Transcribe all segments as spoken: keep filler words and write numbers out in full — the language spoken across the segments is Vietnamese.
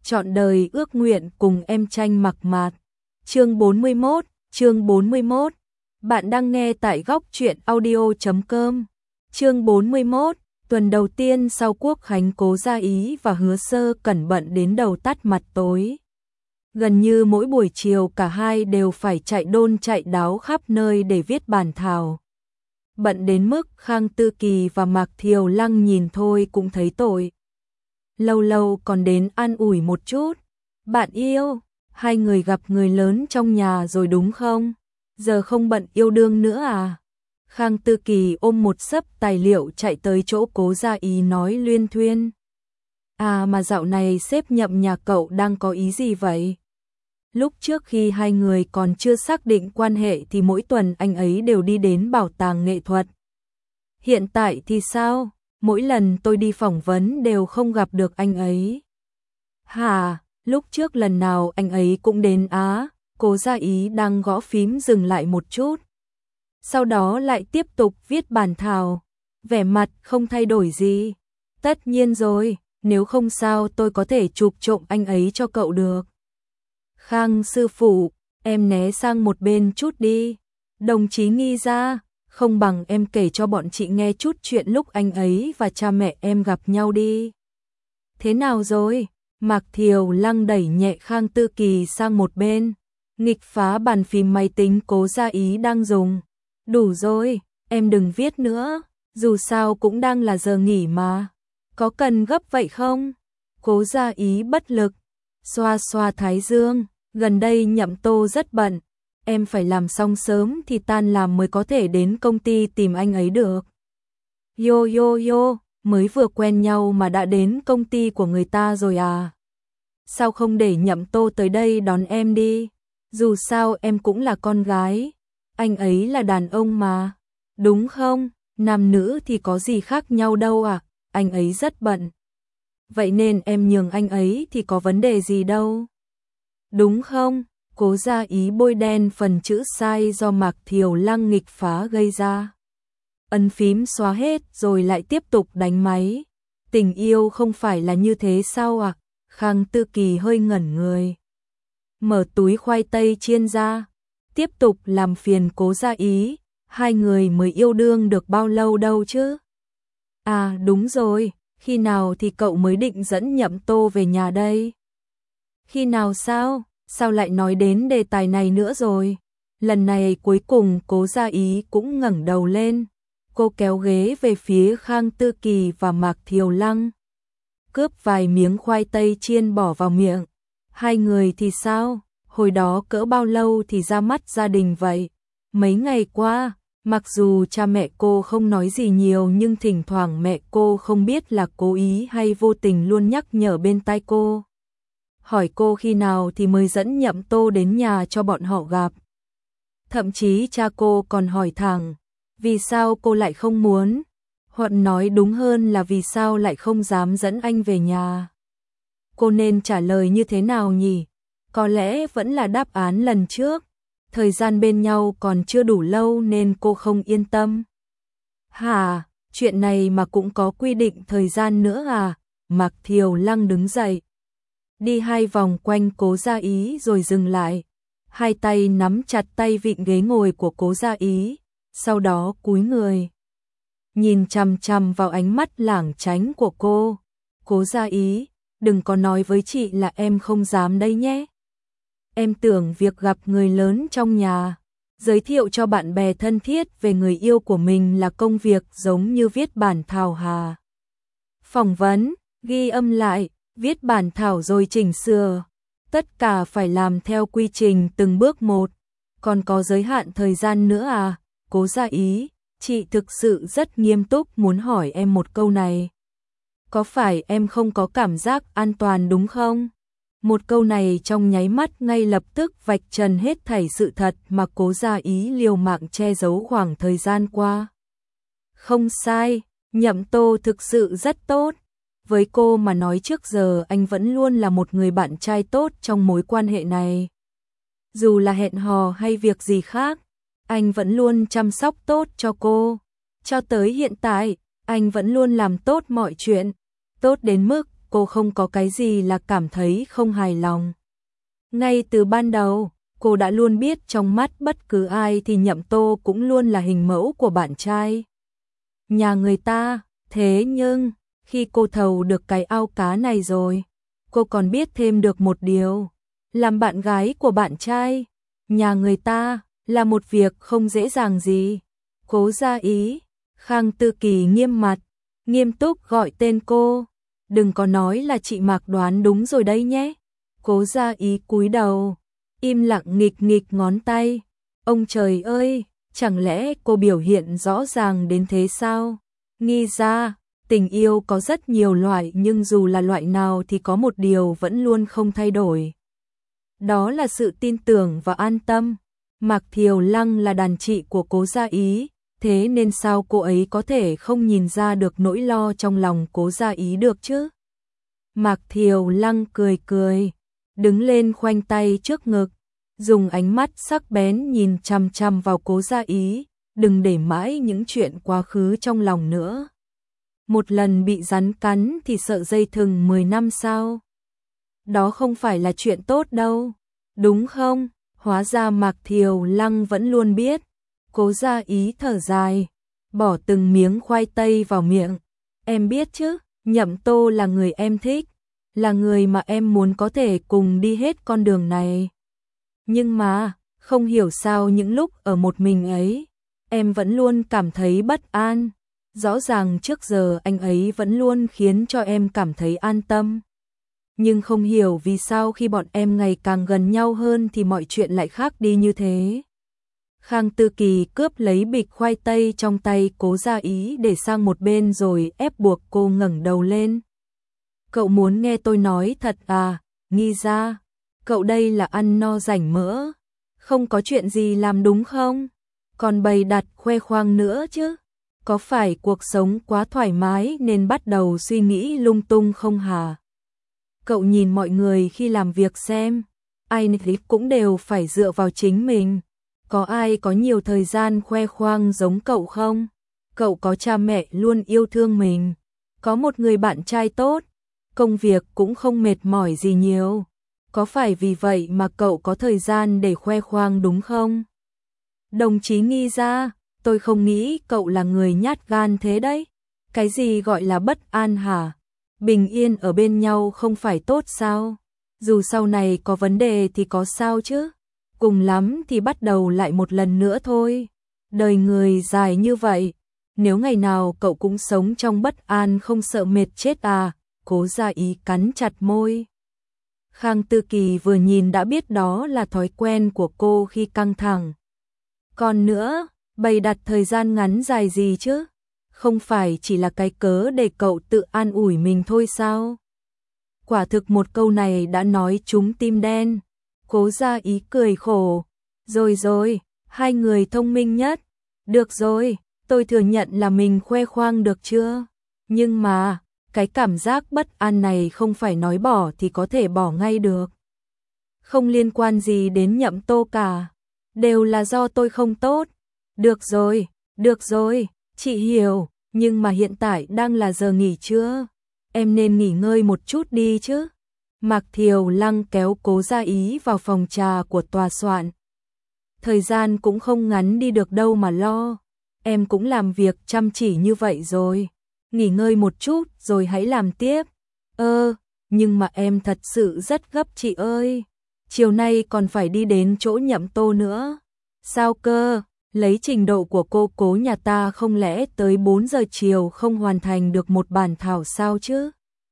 trọn đời ước nguyện cùng em tranh mặc mạt. Chương bốn mươi mốt, chương bốn mươi mốt. Bạn đang nghe tại góc truyện audio chấm com. Chương bốn mươi mốt, tuần đầu tiên sau Quốc khánh, Cố Gia Ý và Hứa Sơ Cẩn bận đến đầu tắt mặt tối. Gần như mỗi buổi chiều cả hai đều phải chạy đôn chạy đáo khắp nơi để viết bản thảo. Bận đến mức Khang Tư Kỳ và Mạc Thiều Lăng nhìn thôi cũng thấy tội. Lâu lâu còn đến an ủi một chút. Bạn yêu, hai người gặp người lớn trong nhà rồi đúng không? Giờ không bận yêu đương nữa à? Khang Tư Kỳ ôm một xấp tài liệu chạy tới chỗ Cố Gia Ý nói luyên thuyên. À mà dạo này sếp Nhậm nhà cậu đang có ý gì vậy? Lúc trước khi hai người còn chưa xác định quan hệ thì mỗi tuần anh ấy đều đi đến bảo tàng nghệ thuật. Hiện tại thì sao? Mỗi lần tôi đi phỏng vấn đều không gặp được anh ấy. Hả? Lúc trước lần nào anh ấy cũng đến á? Cố Gia Ý đang gõ phím dừng lại một chút. Sau đó lại tiếp tục viết bản thảo. Vẻ mặt không thay đổi gì. Tất nhiên rồi, nếu không sao tôi có thể chụp trộm anh ấy cho cậu được. Khang sư phụ, em né sang một bên chút đi. Đồng chí Nghi ra, không bằng em kể cho bọn chị nghe chút chuyện lúc anh ấy và cha mẹ em gặp nhau đi. Thế nào rồi? Mạc Thiều Lăng đẩy nhẹ Khang Tư Kỳ sang một bên, nghịch phá bàn phím máy tính Cố Gia Ý đang dùng. Đủ rồi, em đừng viết nữa, dù sao cũng đang là giờ nghỉ mà. Có cần gấp vậy không? Cố Gia Ý bất lực, xoa xoa thái dương, gần đây Nhậm Tô rất bận, em phải làm xong sớm thì tan làm mới có thể đến công ty tìm anh ấy được. Yo yo yo, mới vừa quen nhau mà đã đến công ty của người ta rồi à? Sao không để Nhậm Tô tới đây đón em đi? Dù sao em cũng là con gái, anh ấy là đàn ông mà, đúng không? Nam nữ thì có gì khác nhau đâu à, anh ấy rất bận. Vậy nên em nhường anh ấy thì có vấn đề gì đâu. Đúng không? Cố Gia Ý bôi đen phần chữ sai do Mạc Thiều Lăng nghịch phá gây ra. Ấn phím xóa hết rồi lại tiếp tục đánh máy. Tình yêu không phải là như thế sao à? Khang Tư Kỳ hơi ngẩn người. Mở túi khoai tây chiên ra. Tiếp tục làm phiền Cố Gia Ý. Hai người mới yêu đương được bao lâu đâu chứ? À đúng rồi, khi nào thì cậu mới định dẫn Nhậm Tô về nhà đây? Khi nào sao? Sao lại nói đến đề tài này nữa rồi? Lần này cuối cùng Cố Gia Ý cũng ngẩng đầu lên. Cô kéo ghế về phía Khang Tư Kỳ và Mạc Thiều Lăng. Cướp vài miếng khoai tây chiên bỏ vào miệng. Hai người thì sao? Hồi đó cỡ bao lâu thì ra mắt gia đình vậy? Mấy ngày qua, mặc dù cha mẹ cô không nói gì nhiều nhưng thỉnh thoảng mẹ cô không biết là cố ý hay vô tình luôn nhắc nhở bên tai cô. Hỏi cô khi nào thì mới dẫn Nhậm Tô đến nhà cho bọn họ gặp. Thậm chí cha cô còn hỏi thẳng, vì sao cô lại không muốn? Hoặc nói đúng hơn là vì sao lại không dám dẫn anh về nhà. Cô nên trả lời như thế nào nhỉ? Có lẽ vẫn là đáp án lần trước. Thời gian bên nhau còn chưa đủ lâu nên cô không yên tâm. Hả, chuyện này mà cũng có quy định thời gian nữa à? Mạc Thiều Lăng đứng dậy. Đi hai vòng quanh Cố Gia Ý rồi dừng lại. Hai tay nắm chặt tay vịn ghế ngồi của Cố Gia Ý. Sau đó cúi người. Nhìn chằm chằm vào ánh mắt lảng tránh của cô. Cố Gia Ý, đừng có nói với chị là em không dám đây nhé. Em tưởng việc gặp người lớn trong nhà, giới thiệu cho bạn bè thân thiết về người yêu của mình là công việc giống như viết bản thảo hà. Phỏng vấn, ghi âm lại, viết bản thảo rồi chỉnh sửa. Tất cả phải làm theo quy trình từng bước một. Còn có giới hạn thời gian nữa à? Cố Gia Ý, chị thực sự rất nghiêm túc muốn hỏi em một câu này. Có phải em không có cảm giác an toàn đúng không? Một câu này trong nháy mắt ngay lập tức vạch trần hết thảy sự thật mà Cố Gia Ý liều mạng che giấu khoảng thời gian qua. Không sai, Nhậm Tô thực sự rất tốt. Với cô mà nói trước giờ anh vẫn luôn là một người bạn trai tốt trong mối quan hệ này. Dù là hẹn hò hay việc gì khác, anh vẫn luôn chăm sóc tốt cho cô. Cho tới hiện tại, anh vẫn luôn làm tốt mọi chuyện. Tốt đến mức cô không có cái gì là cảm thấy không hài lòng. Ngay từ ban đầu, cô đã luôn biết trong mắt bất cứ ai thì Nhậm Tô cũng luôn là hình mẫu của bạn trai nhà người ta. Thế nhưng, khi cô thầu được cái ao cá này rồi, cô còn biết thêm được một điều. Làm bạn gái của bạn trai nhà người ta là một việc không dễ dàng gì. Cố Gia Ý, Khang Tư Kỳ nghiêm mặt, nghiêm túc gọi tên cô. Đừng có nói là chị Mạc đoán đúng rồi đấy nhé. Cố Gia Ý cúi đầu, im lặng nghịch nghịch ngón tay. Ông trời ơi, chẳng lẽ cô biểu hiện rõ ràng đến thế sao? Nghi ra, tình yêu có rất nhiều loại nhưng dù là loại nào thì có một điều vẫn luôn không thay đổi. Đó là sự tin tưởng và an tâm. Mạc Thiều Lăng là đàn chị của Cố Gia Ý, thế nên sao cô ấy có thể không nhìn ra được nỗi lo trong lòng Cố Gia Ý được chứ? Mạc Thiều Lăng cười cười, đứng lên khoanh tay trước ngực, dùng ánh mắt sắc bén nhìn chằm chằm vào Cố Gia Ý, đừng để mãi những chuyện quá khứ trong lòng nữa. Một lần bị rắn cắn thì sợ dây thừng mười năm sao? Đó không phải là chuyện tốt đâu, đúng không? Hóa ra Mạc Thiều Lăng vẫn luôn biết. Cố Gia Ý thở dài, bỏ từng miếng khoai tây vào miệng. Em biết chứ, Nhậm Tô là người em thích, là người mà em muốn có thể cùng đi hết con đường này. Nhưng mà, không hiểu sao những lúc ở một mình ấy, em vẫn luôn cảm thấy bất an. Rõ ràng trước giờ anh ấy vẫn luôn khiến cho em cảm thấy an tâm. Nhưng không hiểu vì sao khi bọn em ngày càng gần nhau hơn thì mọi chuyện lại khác đi như thế. Khang Tư Kỳ cướp lấy bịch khoai tây trong tay Cố Gia Ý để sang một bên rồi ép buộc cô ngẩng đầu lên. Cậu muốn nghe tôi nói thật à, Nghi ra, cậu đây là ăn no rảnh mỡ, không có chuyện gì làm đúng không? Còn bày đặt khoe khoang nữa chứ, có phải cuộc sống quá thoải mái nên bắt đầu suy nghĩ lung tung không hả? Cậu nhìn mọi người khi làm việc xem, ai nấy cũng đều phải dựa vào chính mình. Có ai có nhiều thời gian khoe khoang giống cậu không? Cậu có cha mẹ luôn yêu thương mình, có một người bạn trai tốt, công việc cũng không mệt mỏi gì nhiều. Có phải vì vậy mà cậu có thời gian để khoe khoang đúng không? Đồng chí Nghi ra, tôi không nghĩ cậu là người nhát gan thế đấy. Cái gì gọi là bất an hả? Bình yên ở bên nhau không phải tốt sao? Dù sau này có vấn đề thì có sao chứ? Cùng lắm thì bắt đầu lại một lần nữa thôi. Đời người dài như vậy, nếu ngày nào cậu cũng sống trong bất an không sợ mệt chết à? Cố Gia Ý cắn chặt môi. Khang Tư Kỳ vừa nhìn đã biết đó là thói quen của cô khi căng thẳng. Còn nữa, bày đặt thời gian ngắn dài gì chứ? Không phải chỉ là cái cớ để cậu tự an ủi mình thôi sao? Quả thực một câu này đã nói trúng tim đen. Cố Gia Ý cười khổ. Rồi rồi, hai người thông minh nhất. Được rồi, tôi thừa nhận là mình khoe khoang được chưa? Nhưng mà, cái cảm giác bất an này không phải nói bỏ thì có thể bỏ ngay được. Không liên quan gì đến Nhậm Tô cả. Đều là do tôi không tốt. Được rồi, được rồi, chị hiểu, nhưng mà hiện tại đang là giờ nghỉ trưa. Em nên nghỉ ngơi một chút đi chứ. Mạc Thiều Lăng kéo Cố Gia Ý vào phòng trà của tòa soạn. Thời gian cũng không ngắn đi được đâu mà lo. Em cũng làm việc chăm chỉ như vậy rồi. Nghỉ ngơi một chút rồi hãy làm tiếp. Ơ, nhưng mà em thật sự rất gấp chị ơi. Chiều nay còn phải đi đến chỗ Nhậm Tô nữa. Sao cơ? Lấy trình độ của cô Cố nhà ta không lẽ tới bốn giờ chiều không hoàn thành được một bản thảo sao chứ?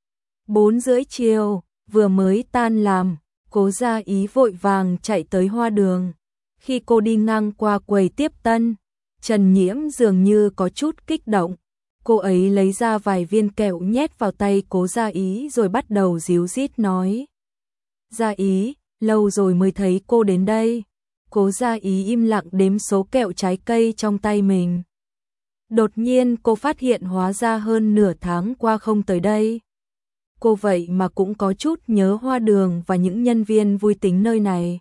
bốn rưỡi chiều, vừa mới tan làm, Cố Gia Ý vội vàng chạy tới Hoa Đường. Khi cô đi ngang qua quầy tiếp tân, Trần Nhiễm dường như có chút kích động. Cô ấy lấy ra vài viên kẹo nhét vào tay Cố Gia Ý rồi bắt đầu díu dít nói. Gia Ý, lâu rồi mới thấy cô đến đây. Cố Gia Ý im lặng đếm số kẹo trái cây trong tay mình. Đột nhiên cô phát hiện hóa ra hơn nửa tháng qua không tới đây. Cô vậy mà cũng có chút nhớ Hoa Đường và những nhân viên vui tính nơi này.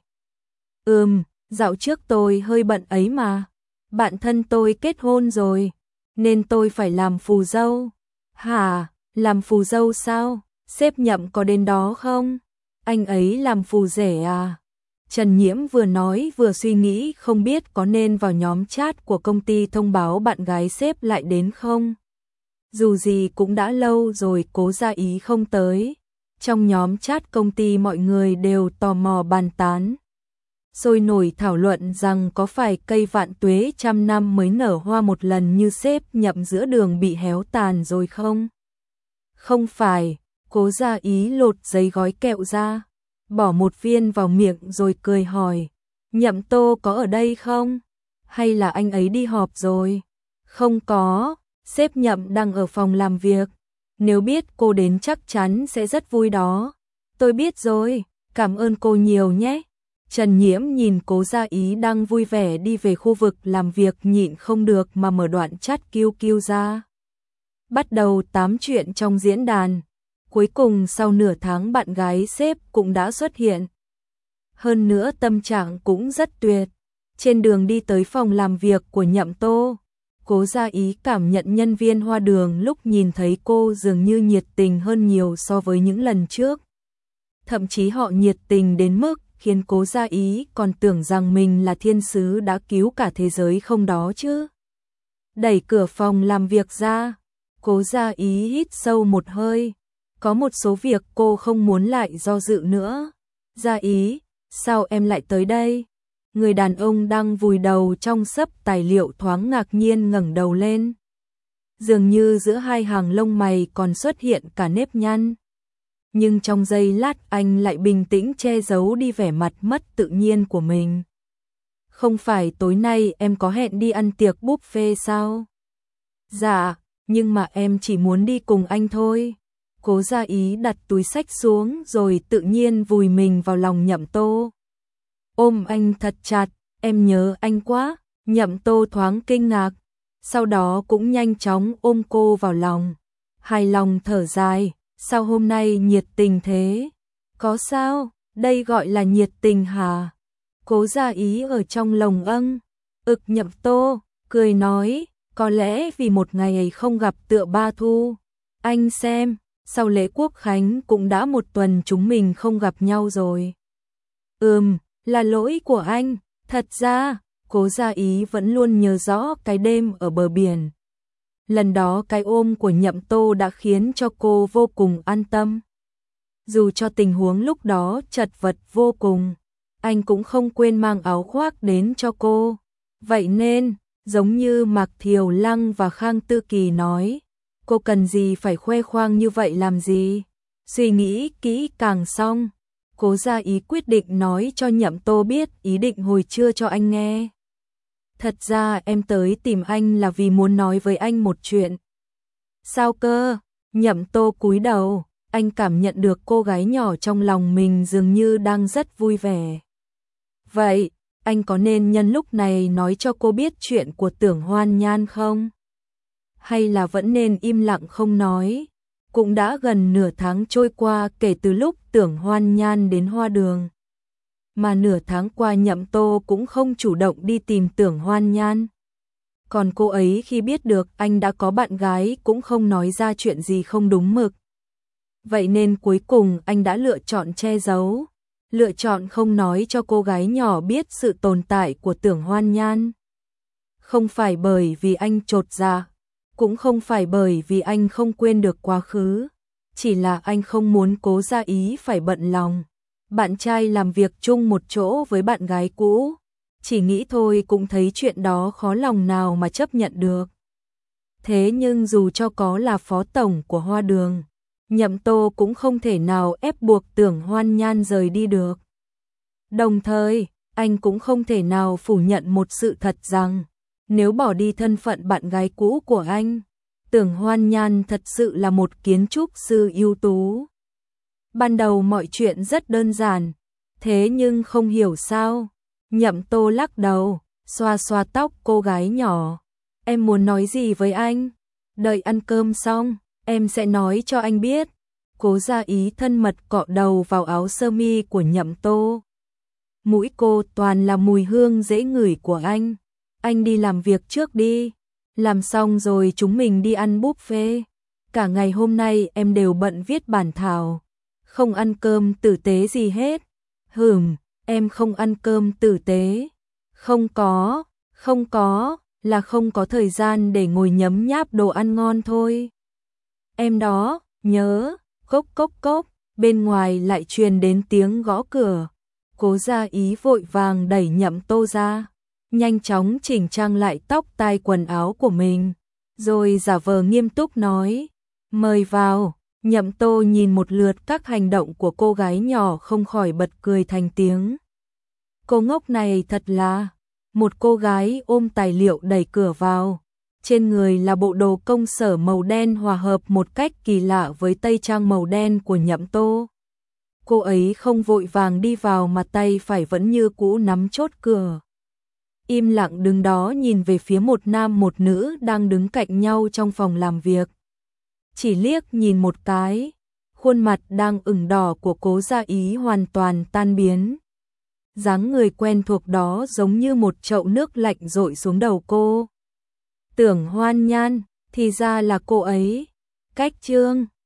Ừm, dạo trước tôi hơi bận ấy mà. Bạn thân tôi kết hôn rồi, nên tôi phải làm phù dâu. Hả, làm phù dâu sao? Sếp Nhậm có đến đó không? Anh ấy làm phù rể à? Trần Nhiễm vừa nói vừa suy nghĩ không biết có nên vào nhóm chat của công ty thông báo bạn gái sếp lại đến không. Dù gì cũng đã lâu rồi Cố Gia Ý không tới. Trong nhóm chat công ty mọi người đều tò mò bàn tán. Sôi nổi thảo luận rằng có phải cây vạn tuế trăm năm mới nở hoa một lần như sếp Nhậm giữa đường bị héo tàn rồi không? Không phải, Cố Gia Ý lột giấy gói kẹo ra, bỏ một viên vào miệng rồi cười hỏi, Nhậm Tô có ở đây không? Hay là anh ấy đi họp rồi? Không có, sếp Nhậm đang ở phòng làm việc. Nếu biết cô đến chắc chắn sẽ rất vui đó. Tôi biết rồi, cảm ơn cô nhiều nhé. Trần Nhiễm nhìn Cố Gia Ý đang vui vẻ đi về khu vực làm việc nhịn không được mà mở đoạn chat kiu kiu ra. Bắt đầu tám chuyện trong diễn đàn. Cuối cùng sau nửa tháng bạn gái sếp cũng đã xuất hiện. Hơn nữa tâm trạng cũng rất tuyệt. Trên đường đi tới phòng làm việc của Nhậm Tô, Cố Gia Ý cảm nhận nhân viên hoa đường lúc nhìn thấy cô dường như nhiệt tình hơn nhiều so với những lần trước. Thậm chí họ nhiệt tình đến mức khiến Cố Gia Ý còn tưởng rằng mình là thiên sứ đã cứu cả thế giới không đó chứ. Đẩy cửa phòng làm việc ra, Cố Gia Ý hít sâu một hơi. Có một số việc cô không muốn lại do dự nữa. Gia Ý, sao em lại tới đây? Người đàn ông đang vùi đầu trong xấp tài liệu thoáng ngạc nhiên ngẩng đầu lên. Dường như giữa hai hàng lông mày còn xuất hiện cả nếp nhăn. Nhưng trong giây lát anh lại bình tĩnh che giấu đi vẻ mặt mất tự nhiên của mình. Không phải tối nay em có hẹn đi ăn tiệc buffet sao? Dạ, nhưng mà em chỉ muốn đi cùng anh thôi. Cố Gia Ý đặt túi xách xuống rồi tự nhiên vùi mình vào lòng Nhậm Tô. Ôm anh thật chặt, em nhớ anh quá. Nhậm Tô thoáng kinh ngạc, sau đó cũng nhanh chóng ôm cô vào lòng. Hài lòng thở dài, sao hôm nay nhiệt tình thế? Có sao, đây gọi là nhiệt tình hả? Cố Gia Ý ở trong lồng âng, ực Nhậm Tô, cười nói, có lẽ vì một ngày ấy không gặp tựa ba thu. Anh xem, sau lễ Quốc Khánh cũng đã một tuần chúng mình không gặp nhau rồi. Ừm, là lỗi của anh, thật ra, Cố Gia Ý vẫn luôn nhớ rõ cái đêm ở bờ biển. Lần đó cái ôm của Nhậm Tô đã khiến cho cô vô cùng an tâm. Dù cho tình huống lúc đó chật vật vô cùng, anh cũng không quên mang áo khoác đến cho cô. Vậy nên, giống như Mạc Thiều Lăng và Khang Tư Kỳ nói, cô cần gì phải khoe khoang như vậy làm gì? Suy nghĩ kỹ càng xong, Cố Gia Ý quyết định nói cho Nhậm Tô biết ý định hồi trưa cho anh nghe. Thật ra em tới tìm anh là vì muốn nói với anh một chuyện. Sao cơ? Nhậm Tô cúi đầu, anh cảm nhận được cô gái nhỏ trong lòng mình dường như đang rất vui vẻ. Vậy, anh có nên nhân lúc này nói cho cô biết chuyện của Tưởng Hoan Nhan không? Hay là vẫn nên im lặng không nói? Cũng đã gần nửa tháng trôi qua kể từ lúc Tưởng Hoan Nhan đến Hoa Đường. Mà nửa tháng qua Nhậm Tô cũng không chủ động đi tìm Tưởng Hoan Nhan. Còn cô ấy khi biết được anh đã có bạn gái cũng không nói ra chuyện gì không đúng mực. Vậy nên cuối cùng anh đã lựa chọn che giấu, lựa chọn không nói cho cô gái nhỏ biết sự tồn tại của Tưởng Hoan Nhan. Không phải bởi vì anh chột dạ, cũng không phải bởi vì anh không quên được quá khứ, chỉ là anh không muốn Cố Gia Ý phải bận lòng. Bạn trai làm việc chung một chỗ với bạn gái cũ, chỉ nghĩ thôi cũng thấy chuyện đó khó lòng nào mà chấp nhận được. Thế nhưng dù cho có là phó tổng của Hoa Đường, Nhậm Tô cũng không thể nào ép buộc Tưởng Hoan Nhan rời đi được. Đồng thời, anh cũng không thể nào phủ nhận một sự thật rằng, nếu bỏ đi thân phận bạn gái cũ của anh, Tưởng Hoan Nhan thật sự là một kiến trúc sư ưu tú. Ban đầu mọi chuyện rất đơn giản, thế nhưng không hiểu sao, Nhậm Tô lắc đầu, xoa xoa tóc cô gái nhỏ. Em muốn nói gì với anh? Đợi ăn cơm xong, em sẽ nói cho anh biết. Cố Gia Ý thân mật cọ đầu vào áo sơ mi của Nhậm Tô. Mũi cô toàn là mùi hương dễ ngửi của anh. Anh đi làm việc trước đi, làm xong rồi chúng mình đi ăn buffet. cả ngày hôm nay em đều bận viết bản thảo, không ăn cơm tử tế gì hết. Hừm, em không ăn cơm tử tế. Không có, không có, là không có thời gian để ngồi nhấm nháp đồ ăn ngon thôi. Em đó, nhớ, cốc cốc cốc, bên ngoài lại truyền đến tiếng gõ cửa. Cố Gia Ý vội vàng đẩy Nhậm Tô ra, nhanh chóng chỉnh trang lại tóc tai quần áo của mình, rồi giả vờ nghiêm túc nói, mời vào. Nhậm Tô nhìn một lượt các hành động của cô gái nhỏ không khỏi bật cười thành tiếng. Cô ngốc này thật là... Một cô gái ôm tài liệu đẩy cửa vào, trên người là bộ đồ công sở màu đen hòa hợp một cách kỳ lạ với tây trang màu đen của Nhậm Tô. Cô ấy không vội vàng đi vào mà tay phải vẫn như cũ nắm chốt cửa. Im lặng đứng đó nhìn về phía một nam một nữ đang đứng cạnh nhau trong phòng làm việc. Chỉ liếc nhìn một cái, khuôn mặt đang ửng đỏ của Cố Gia Ý hoàn toàn tan biến. Dáng người quen thuộc đó giống như một chậu nước lạnh dội xuống đầu cô. Tưởng Hoan Nhan, thì ra là cô ấy. Cách chương